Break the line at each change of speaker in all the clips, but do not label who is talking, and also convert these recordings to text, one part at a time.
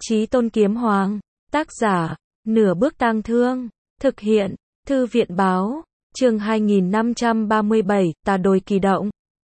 Chí Tôn Kiếm Hoàng. Tác giả, Nửa Bước Tang Thương. Thực hiện, Thư viện báo. Chương 2537, Tà Đồi Kỳ Động.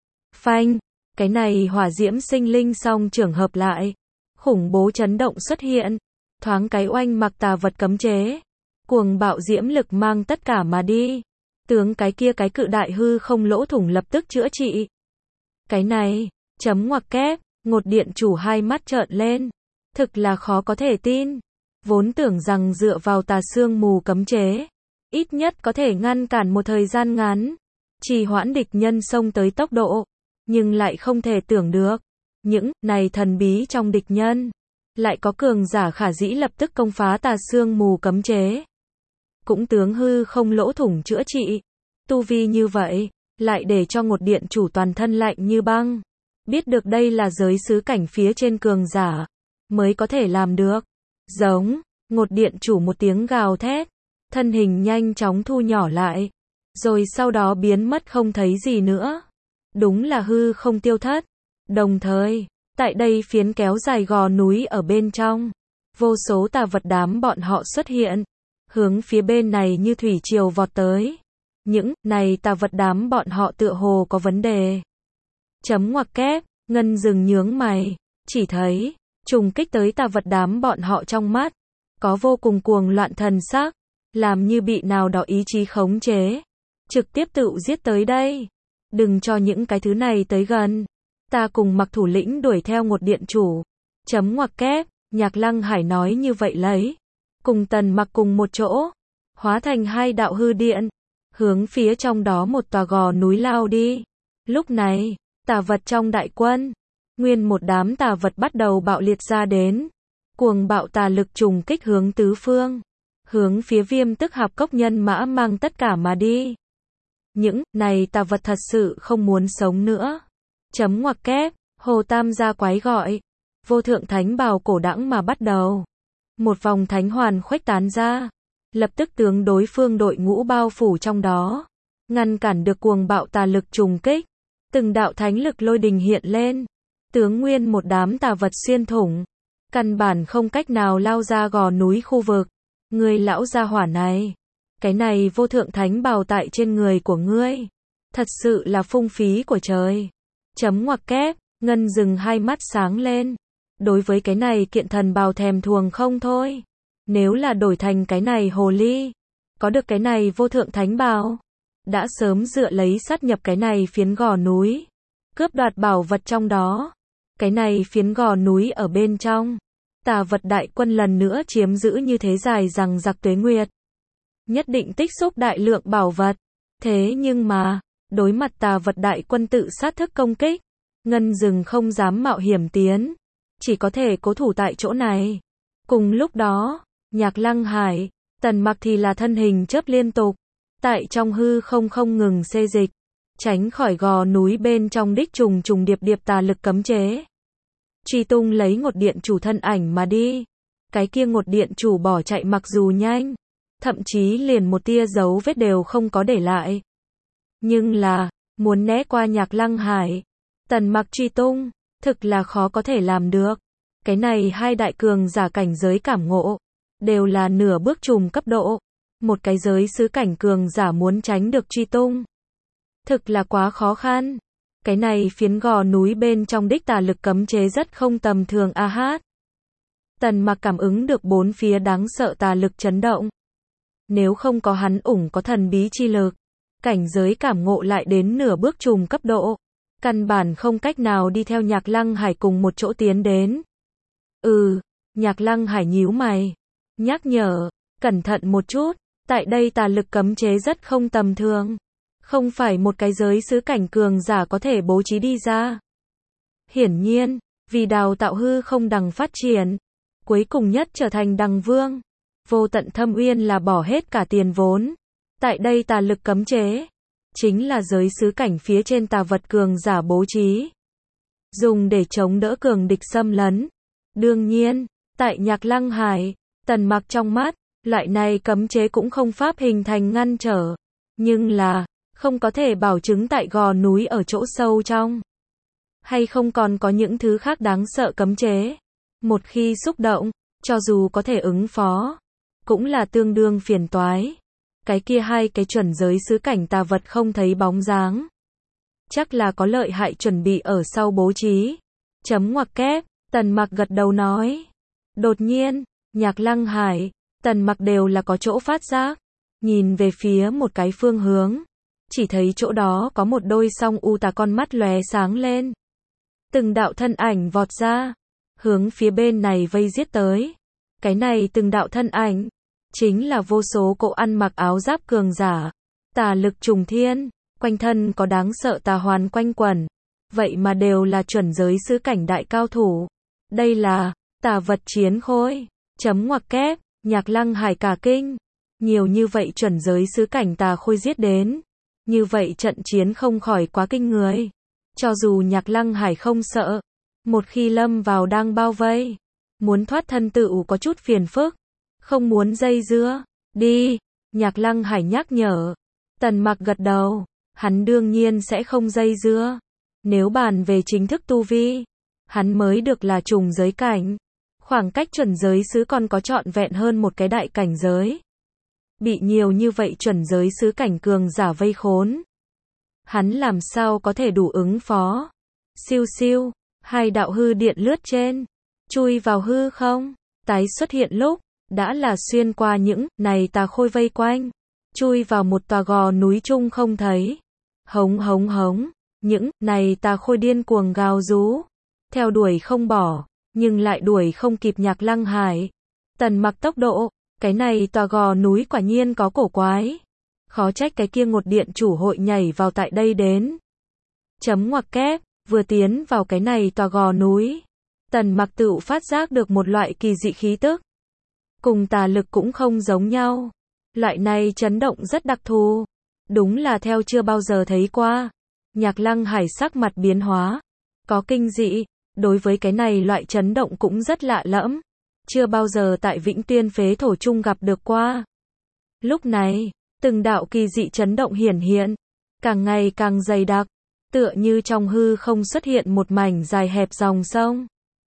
Phanh, cái này hỏa diễm sinh linh song trường hợp lại. Khủng bố chấn động xuất hiện. Thoáng cái oanh mặc tà vật cấm chế. Cuồng bạo diễm lực mang tất cả mà đi. Tướng cái kia cái cự đại hư không lỗ thủng lập tức chữa trị. Cái này, chấm ngoặc kép, Ngột Điện Chủ hai mắt trợn lên. Thực là khó có thể tin. Vốn tưởng rằng dựa vào tà sương mù cấm chế, ít nhất có thể ngăn cản một thời gian ngắn, trì hoãn địch nhân xông tới tốc độ, nhưng lại không thể tưởng được, những này thần bí trong địch nhân, lại có cường giả khả dĩ lập tức công phá tà sương mù cấm chế. Cũng tướng hư không lỗ thủng chữa trị, tu vi như vậy, lại để cho Ngột Điện Chủ toàn thân lạnh như băng. Biết được đây là giới xứ cảnh phía trên cường giả, mới có thể làm được. Giống, Ngột Điện Chủ một tiếng gào thét, thân hình nhanh chóng thu nhỏ lại, rồi sau đó biến mất không thấy gì nữa. Đúng là hư không tiêu thất. Đồng thời, tại đây phiến kéo dài gò núi ở bên trong, vô số tà vật đám bọn họ xuất hiện, hướng phía bên này như thủy triều vọt tới. Những này tà vật đám bọn họ tựa hồ có vấn đề. Chấm ngoặc kép, Ngân dừng nhướng mày, chỉ thấy trùng kích tới tà vật đám bọn họ trong mắt, có vô cùng cuồng loạn thần sắc, làm như bị nào đó ý chí khống chế, trực tiếp tự giết tới đây. Đừng cho những cái thứ này tới gần. Ta cùng Mặc thủ lĩnh đuổi theo Ngột Điện Chủ. Chấm ngoặc kép, Nhạc Lăng Hải nói như vậy lấy. Cùng Tần Mặc cùng một chỗ, hóa thành hai đạo hư điện, hướng phía trong đó một tòa gò núi lao đi. Lúc này, tà vật trong đại quân, nguyên một đám tà vật bắt đầu bạo liệt ra đến. Cuồng bạo tà lực trùng kích hướng tứ phương, hướng phía Viêm Tức Hạp Cốc nhân mã mang tất cả mà đi. Những này tà vật thật sự không muốn sống nữa. Chấm ngoặc kép, Hồ Tam gia quái gọi. Vô thượng thánh bào cổ đãng mà bắt đầu. Một vòng thánh hoàn khuếch tán ra, lập tức tướng đối phương đội ngũ bao phủ trong đó, ngăn cản được cuồng bạo tà lực trùng kích. Từng đạo thánh lực lôi đình hiện lên, tướng nguyên một đám tà vật xuyên thủng, căn bản không cách nào lao ra gò núi khu vực. Ngươi lão gia hỏa này, cái này vô thượng thánh bào tại trên người của ngươi, thật sự là phung phí của trời. Chấm ngoặc kép, Ngân dừng hai mắt sáng lên. Đối với cái này kiện thần bào thèm thuồng không thôi. Nếu là đổi thành cái này hồ ly, có được cái này vô thượng thánh bào, đã sớm dựa lấy sát nhập cái này phiến gò núi, cướp đoạt bảo vật trong đó. Cái này phiến gò núi ở bên trong, tà vật đại quân lần nữa chiếm giữ như thế dài rằng giặc tuế nguyệt, nhất định tích xúc đại lượng bảo vật. Thế nhưng mà, đối mặt tà vật đại quân tự sát thức công kích, Ngân dừng không dám mạo hiểm tiến, chỉ có thể cố thủ tại chỗ này. Cùng lúc đó, Nhạc Lăng Hải, Tần Mặc thì là thân hình chớp liên tục, tại trong hư không ngừng xê dịch, tránh khỏi gò núi bên trong đích trùng trùng điệp điệp tà lực cấm chế. Truy tung lấy Ngột Điện Chủ thân ảnh mà đi. Cái kia Ngột Điện Chủ bỏ chạy mặc dù nhanh, thậm chí liền một tia dấu vết đều không có để lại. Nhưng là, muốn né qua Nhạc Lăng Hải, Tần Mặc truy tung, thực là khó có thể làm được. Cái này hai đại cường giả cảnh giới cảm ngộ, đều là nửa bước trùm cấp độ. Một cái giới xứ cảnh cường giả muốn tránh được truy tung, thực là quá khó khăn. Cái này phiến gò núi bên trong đích tà lực cấm chế rất không tầm thường a hát. Tần Mặc cảm ứng được bốn phía đáng sợ tà lực chấn động. Nếu không có hắn có thần bí chi lực, cảnh giới cảm ngộ lại đến nửa bước trùm cấp độ, căn bản không cách nào đi theo Nhạc Lăng Hải cùng một chỗ tiến đến. Nhạc Lăng Hải nhíu mày, nhắc nhở, cẩn thận một chút, tại đây tà lực cấm chế rất không tầm thường, không phải một cái giới xứ cảnh cường giả có thể bố trí đi ra. Hiển nhiên, vì đào tạo hư không đằng phát triển, cuối cùng nhất trở thành đằng vương, Vô Tận Thâm Uyên là bỏ hết cả tiền vốn. Tại đây tà lực cấm chế, chính là giới xứ cảnh phía trên tà vật cường giả bố trí, dùng để chống đỡ cường địch xâm lấn. Đương nhiên, tại Nhạc Lăng Hải, Tần Mặc trong mắt, loại này cấm chế cũng không pháp hình thành ngăn trở, nhưng là không có thể bảo chứng tại gò núi ở chỗ sâu trong, hay không còn có những thứ khác đáng sợ cấm chế. Một khi xúc động, cho dù có thể ứng phó, cũng là tương đương phiền toái. Cái kia hai cái chuẩn giới xứ cảnh tà vật không thấy bóng dáng. Chắc là có lợi hại chuẩn bị ở sau bố trí. Chấm ngoặc kép, Tần Mặc gật đầu nói. Đột nhiên, Nhạc Lăng Hải, Tần Mặc đều là có chỗ phát giác. Nhìn về phía một cái phương hướng. Chỉ thấy chỗ đó có một đôi song u tà con mắt lóe sáng lên. Từng đạo thân ảnh vọt ra. Hướng phía bên này vây giết tới. Cái này từng đạo thân ảnh. Chính là vô số cỗ ăn mặc áo giáp cường giả. Tà lực trùng thiên. Quanh thân có đáng sợ tà hoàn quanh quẩn. Vậy mà đều là chuẩn giới xứ cảnh đại cao thủ. Đây là tà vật chiến khôi. Chấm ngoặc kép, Nhạc Lăng Hải cả kinh. Nhiều như vậy chuẩn giới xứ cảnh tà khôi giết đến. Như vậy trận chiến không khỏi quá kinh người. Cho dù Nhạc Lăng Hải không sợ. Một khi lâm vào đang bao vây. Muốn thoát thân tựu có chút phiền phức. Không muốn dây dưa. Đi. Nhạc Lăng Hải nhắc nhở. Tần Mặc gật đầu. Hắn đương nhiên sẽ không dây dưa. Nếu bàn về chính thức tu vi, hắn mới được là trùng giới cảnh. Khoảng cách chuẩn giới xứ còn có trọn vẹn hơn một cái đại cảnh giới. Bị nhiều như vậy chuẩn giới xứ cảnh cường giả vây khốn. Hắn làm sao có thể đủ ứng phó. Siêu siêu, hai đạo hư điện lướt trên. Chui vào hư không. Tái xuất hiện lúc, đã là xuyên qua những này tà khôi vây quanh. Chui vào một tòa gò núi chung không thấy. Hống hống hống. Những này tà khôi điên cuồng gào rú. Theo đuổi không bỏ. Nhưng lại đuổi không kịp Nhạc Lăng Hải. Tần Mặc tốc độ. Cái này tòa gò núi quả nhiên có cổ quái. Khó trách cái kia ngột điện chủ hội nhảy vào tại đây đến. Chấm ngoặc kép. Vừa tiến vào cái này tòa gò núi. Tần Mặc tựu phát giác được một loại kỳ dị khí tức. Cùng tà lực cũng không giống nhau. Loại này chấn động rất đặc thù. Đúng là theo chưa bao giờ thấy qua. Nhạc Lăng Hải sắc mặt biến hóa. Có kinh dị. Đối với cái này loại chấn động cũng rất lạ lẫm. Chưa bao giờ tại Vĩnh Tuyên phế thổ chung gặp được qua. Lúc này, từng đạo kỳ dị chấn động hiển hiện. Càng ngày càng dày đặc. Tựa như trong hư không xuất hiện một mảnh dài hẹp dòng sông.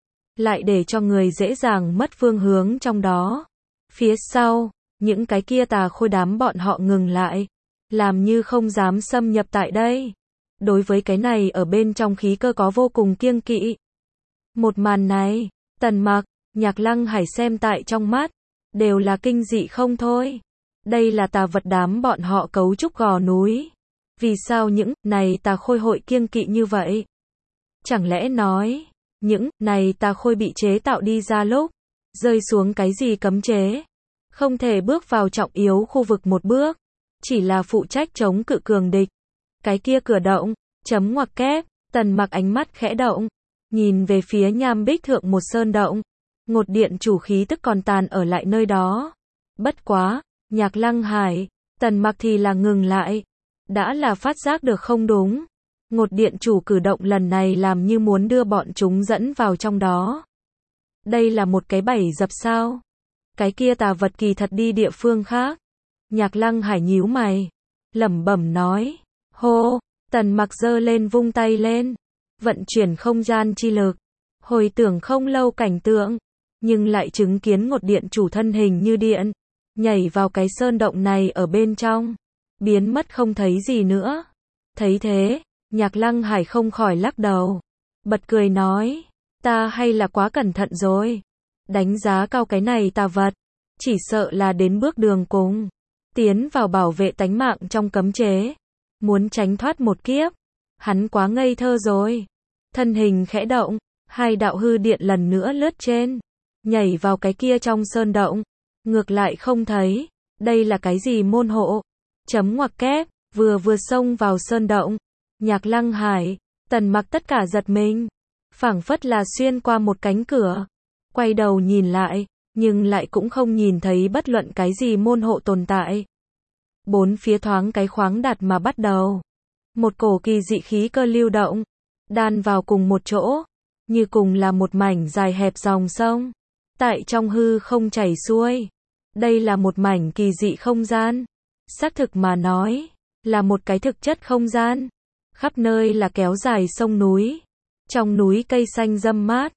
Lại để cho người dễ dàng mất phương hướng trong đó. Phía sau, những cái kia tà khôi đám bọn họ ngừng lại. Làm như không dám xâm nhập tại đây. Đối với cái này ở bên trong khí cơ có vô cùng kiêng kỵ. Một màn này, Tần Mặc, Nhạc Lăng Hải xem tại trong mắt. Đều là kinh dị không thôi. Đây là tà vật đám bọn họ cấu trúc gò núi. Vì sao những này tà khôi hội kiêng kỵ như vậy? Chẳng lẽ nói, những này tà khôi bị chế tạo đi ra lúc, rơi xuống cái gì cấm chế? Không thể bước vào trọng yếu khu vực một bước. Chỉ là phụ trách chống cự cường địch. Cái kia cửa động, chấm ngoặc kép, Tần Mặc ánh mắt khẽ động. Nhìn về phía nham bích thượng một sơn động. Ngột điện chủ khí tức còn tàn ở lại nơi đó. Bất quá, Nhạc Lăng Hải, Tần Mặc thì là ngừng lại. Đã là phát giác được không đúng. Ngột điện chủ cử động lần này làm như muốn đưa bọn chúng dẫn vào trong đó. Đây là một cái bẫy dập sao? Cái kia tà vật kỳ thật đi địa phương khác. Nhạc Lăng Hải nhíu mày. Lẩm bẩm nói. Hô, Tần Mặc giơ lên vung tay lên. Vận chuyển không gian chi lực. Hồi tưởng không lâu cảnh tượng. Nhưng lại chứng kiến ngột điện chủ thân hình như điện. Nhảy vào cái sơn động này ở bên trong. Biến mất không thấy gì nữa. Thấy thế, Nhạc Lăng Hải không khỏi lắc đầu. Bật cười nói. Ta hay là quá cẩn thận rồi. Đánh giá cao cái này tà vật. Chỉ sợ là đến bước đường cùng. Tiến vào bảo vệ tánh mạng trong cấm chế. Muốn tránh thoát một kiếp. Hắn quá ngây thơ rồi. Thân hình khẽ động. Hai đạo hư điện lần nữa lướt trên. Nhảy vào cái kia trong sơn động. Ngược lại không thấy. Đây là cái gì môn hộ? Chấm ngoặc kép. Vừa xông vào sơn động. Nhạc Lăng Hải, Tần Mặc tất cả giật mình. Phảng phất là xuyên qua một cánh cửa. Quay đầu nhìn lại. Nhưng lại cũng không nhìn thấy bất luận cái gì môn hộ tồn tại. Bốn phía thoáng cái khoáng đạt mà bắt đầu. Một cổ kỳ dị khí cơ lưu động. Đan vào cùng một chỗ. Như cùng là một mảnh dài hẹp dòng sông. Tại trong hư không chảy xuôi. Đây là một mảnh kỳ dị không gian. Xác thực mà nói. Là một cái thực chất không gian. Khắp nơi là kéo dài sông núi. Trong núi cây xanh râm mát.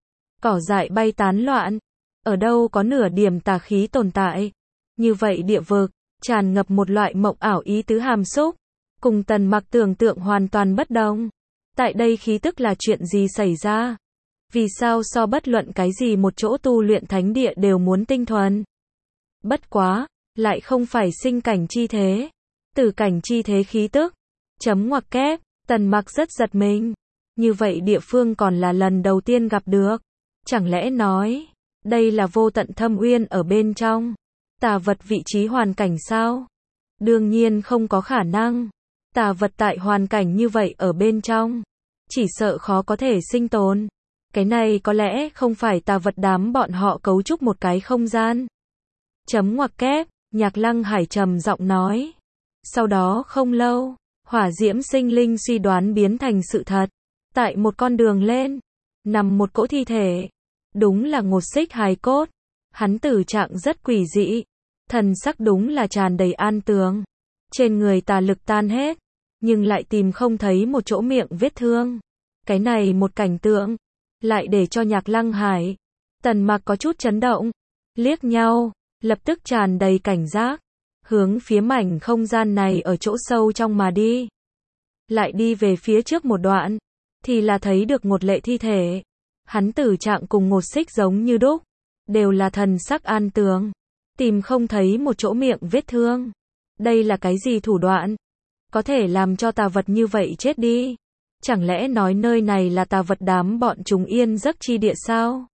cỏ dại bay tán loạn, ở đâu có nửa điểm tà khí tồn tại. Như vậy địa vực, tràn ngập một loại mộng ảo ý tứ hàm xúc, cùng Tần Mặc tưởng tượng hoàn toàn bất đồng. Tại đây khí tức là chuyện gì xảy ra? Vì sao so bất luận cái gì một chỗ tu luyện thánh địa đều muốn tinh thuần? Bất quá, lại không phải sinh cảnh chi thế, tử cảnh chi thế khí tức. Chấm ngoặc kép, Tần Mặc rất giật mình. Như vậy địa phương còn là lần đầu tiên gặp được. Chẳng lẽ nói, đây là vô tận thâm uyên ở bên trong? Tà vật vị trí hoàn cảnh sao? Đương nhiên không có khả năng. Tà vật tại hoàn cảnh như vậy ở bên trong, chỉ sợ khó có thể sinh tồn. Cái này có lẽ không phải tà vật đám bọn họ cấu trúc một cái không gian. Chấm ngoặc kép, Nhạc Lăng Hải trầm giọng nói. Sau đó không lâu, hỏa diễm sinh linh suy đoán biến thành sự thật. Tại một con đường lên, nằm một cỗ thi thể. Đúng là Ngột Xích hài cốt. Hắn tử trạng rất quỷ dị, thần sắc đúng là tràn đầy an tường. Trên người tà lực tan hết, nhưng lại tìm không thấy một chỗ miệng vết thương. Cái này một cảnh tượng, lại để cho Nhạc Lăng Hải, Tần Mặc có chút chấn động. Liếc nhau, lập tức tràn đầy cảnh giác, hướng phía mảnh không gian này ở chỗ sâu trong mà đi. Lại đi về phía trước một đoạn, thì là thấy được Ngột Lệ thi thể. Hắn tử trạng cùng Ngột Xích giống như đúc, đều là thần sắc an tường, tìm không thấy một chỗ miệng vết thương. Đây là cái gì thủ đoạn? Có thể làm cho tà vật như vậy chết đi? Chẳng lẽ nói nơi này là tà vật đám bọn chúng yên giấc chi địa sao?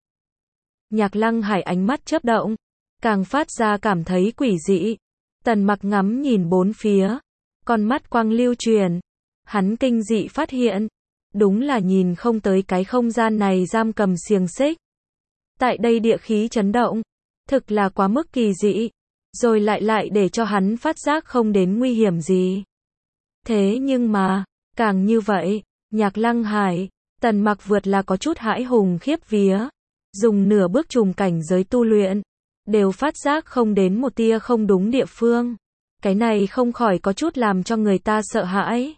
Nhạc Lăng Hải ánh mắt chớp động, càng phát ra cảm thấy quỷ dị. Tần Mặc ngắm nhìn bốn phía, con mắt quang lưu truyền. Hắn kinh dị phát hiện, đúng là nhìn không tới cái không gian này giam cầm xiềng xích. Tại đây địa khí chấn động, thực là quá mức kỳ dị, rồi lại để cho hắn phát giác không đến nguy hiểm gì. Thế nhưng mà, càng như vậy, Nhạc Lăng Hải, Tần Mặc vượt là có chút hãi hùng khiếp vía. Dùng nửa bước trùng cảnh giới tu luyện, đều phát giác không đến một tia không đúng địa phương. Cái này không khỏi có chút làm cho người ta sợ hãi.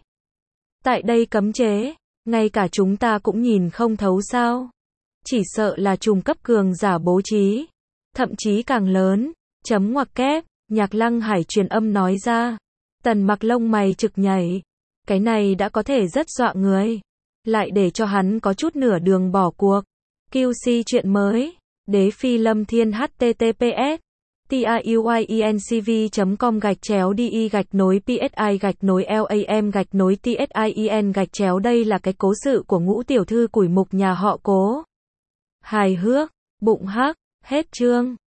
Tại đây cấm chế, ngay cả chúng ta cũng nhìn không thấu sao? Chỉ sợ là trùng cấp cường giả bố trí, thậm chí càng lớn. Chấm ngoặc kép, Nhạc Lăng Hải truyền âm nói ra. Tần Mặc lông mày trực nhảy. Cái này đã có thể rất dọa người, lại để cho hắn có chút nửa đường bỏ cuộc. QC chuyện mới, Đế Phi Lâm Thiên https tiuyencv.com/de-psi-lam-tsin. Đây là cái cố sự của Ngũ tiểu thư Củi Mục nhà họ Cố. Hài hước, bụng hắc, hết chương.